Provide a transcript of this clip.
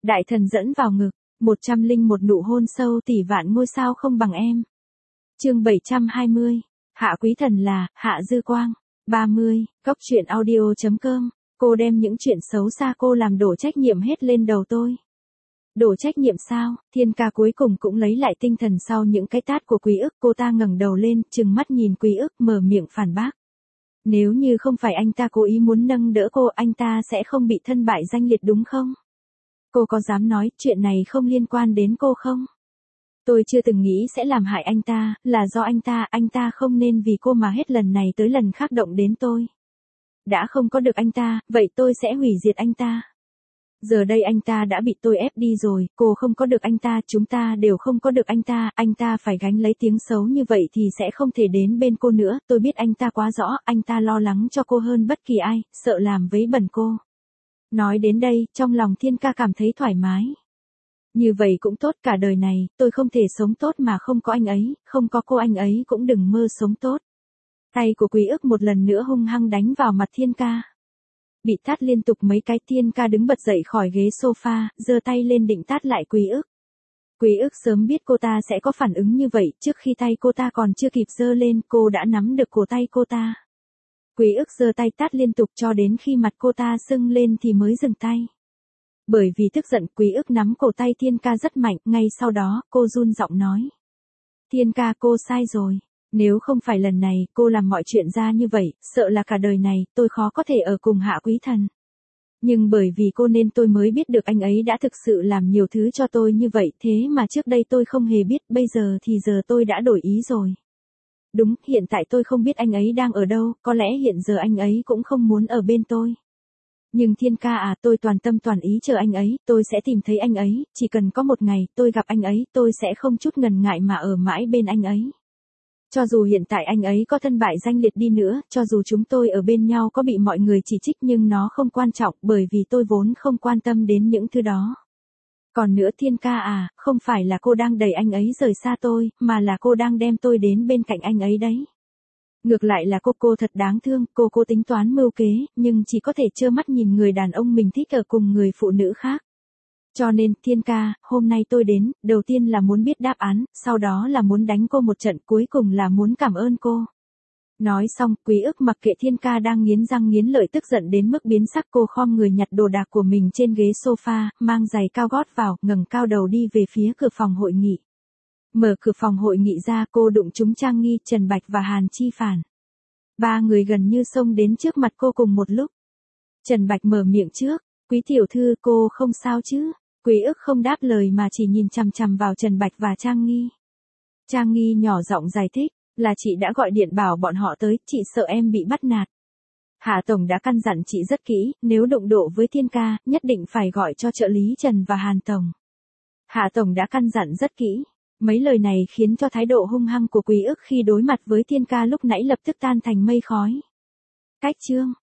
Đại thần dẫn vào ngực, 101 nụ hôn sâu tỷ vạn ngôi sao không bằng em. Chương 720. Hạ quý thần là Hạ Dư Quang. 30. Góc truyện audio.com. Cô đem những chuyện xấu xa cô làm đổ trách nhiệm hết lên đầu tôi. Đổ trách nhiệm sao? Thiên ca cuối cùng cũng lấy lại tinh thần sau những cái tát của Quý Ức. Cô ta ngẩng đầu lên, trừng mắt nhìn Quý Ức, mở miệng phản bác. Nếu như không phải anh ta cố ý muốn nâng đỡ cô, anh ta sẽ không bị thân bại danh liệt đúng không? Cô có dám nói chuyện này không liên quan đến cô không? Tôi chưa từng nghĩ sẽ làm hại anh ta, là do anh ta không nên vì cô mà hết lần này tới lần khác động đến tôi. Đã không có được anh ta, vậy tôi sẽ hủy diệt anh ta. Giờ đây anh ta đã bị tôi ép đi rồi, cô không có được anh ta, chúng ta đều không có được anh ta phải gánh lấy tiếng xấu như vậy thì sẽ không thể đến bên cô nữa, tôi biết anh ta quá rõ, anh ta lo lắng cho cô hơn bất kỳ ai, sợ làm vấy bẩn cô. Nói đến đây, trong lòng Thiên ca cảm thấy thoải mái. Như vậy cũng tốt, cả đời này, tôi không thể sống tốt mà không có anh ấy, không có cô anh ấy cũng đừng mơ sống tốt. Tay của Quý Ức một lần nữa hung hăng đánh vào mặt Thiên ca. Bị tát liên tục mấy cái, Thiên ca đứng bật dậy khỏi ghế sofa, giơ tay lên định tát lại Quý Ức. Quý Ức sớm biết cô ta sẽ có phản ứng như vậy, trước khi tay cô ta còn chưa kịp giơ lên, cô đã nắm được cổ tay cô ta. Quý Ức giơ tay tát liên tục cho đến khi mặt cô ta sưng lên thì mới dừng tay. Bởi vì tức giận, Quý Ức nắm cổ tay Thiên ca rất mạnh, ngay sau đó, cô run giọng nói. Thiên ca, cô sai rồi. Nếu không phải lần này, cô làm mọi chuyện ra như vậy, sợ là cả đời này, tôi khó có thể ở cùng Hạ quý thần. Nhưng bởi vì cô nên tôi mới biết được anh ấy đã thực sự làm nhiều thứ cho tôi như vậy, thế mà trước đây tôi không hề biết, bây giờ thì giờ tôi đã đổi ý rồi. Đúng, hiện tại tôi không biết anh ấy đang ở đâu, có lẽ hiện giờ anh ấy cũng không muốn ở bên tôi. Nhưng Thiên ca à, tôi toàn tâm toàn ý chờ anh ấy, tôi sẽ tìm thấy anh ấy, chỉ cần có một ngày tôi gặp anh ấy, tôi sẽ không chút ngần ngại mà ở mãi bên anh ấy. Cho dù hiện tại anh ấy có thân bại danh liệt đi nữa, cho dù chúng tôi ở bên nhau có bị mọi người chỉ trích nhưng nó không quan trọng bởi vì tôi vốn không quan tâm đến những thứ đó. Còn nữa Thiên ca à, không phải là cô đang đẩy anh ấy rời xa tôi, mà là cô đang đem tôi đến bên cạnh anh ấy đấy. Ngược lại là cô thật đáng thương, cô tính toán mưu kế, nhưng chỉ có thể trơ mắt nhìn người đàn ông mình thích ở cùng người phụ nữ khác. Cho nên, Thiên ca, hôm nay tôi đến, đầu tiên là muốn biết đáp án, sau đó là muốn đánh cô một trận, cuối cùng là muốn cảm ơn cô. Nói xong, Quý Ức mặc kệ Thiên ca đang nghiến răng nghiến lợi tức giận đến mức biến sắc, cô khom người nhặt đồ đạc của mình trên ghế sofa, mang giày cao gót vào, ngẩng cao đầu đi về phía cửa phòng hội nghị. Mở cửa phòng hội nghị ra, cô đụng trúng Trang Nghi, Trần Bạch và Hàn Chi Phản. Ba người gần như xông đến trước mặt cô cùng một lúc. Trần Bạch mở miệng trước, Quý tiểu thư, cô không sao chứ? Quý Ức không đáp lời mà chỉ nhìn chằm chằm vào Trần Bạch và Trang Nghi. Trang Nghi nhỏ giọng giải thích, là chị đã gọi điện bảo bọn họ tới, chị sợ em bị bắt nạt. Hạ Tổng đã căn dặn chị rất kỹ, nếu đụng độ với Thiên ca, nhất định phải gọi cho trợ lý Trần và Hàn Tổng. Hạ Tổng đã căn dặn rất kỹ. Mấy lời này khiến cho thái độ hung hăng của Quý Ức khi đối mặt với Thiên ca lúc nãy lập tức tan thành mây khói. Cách chương.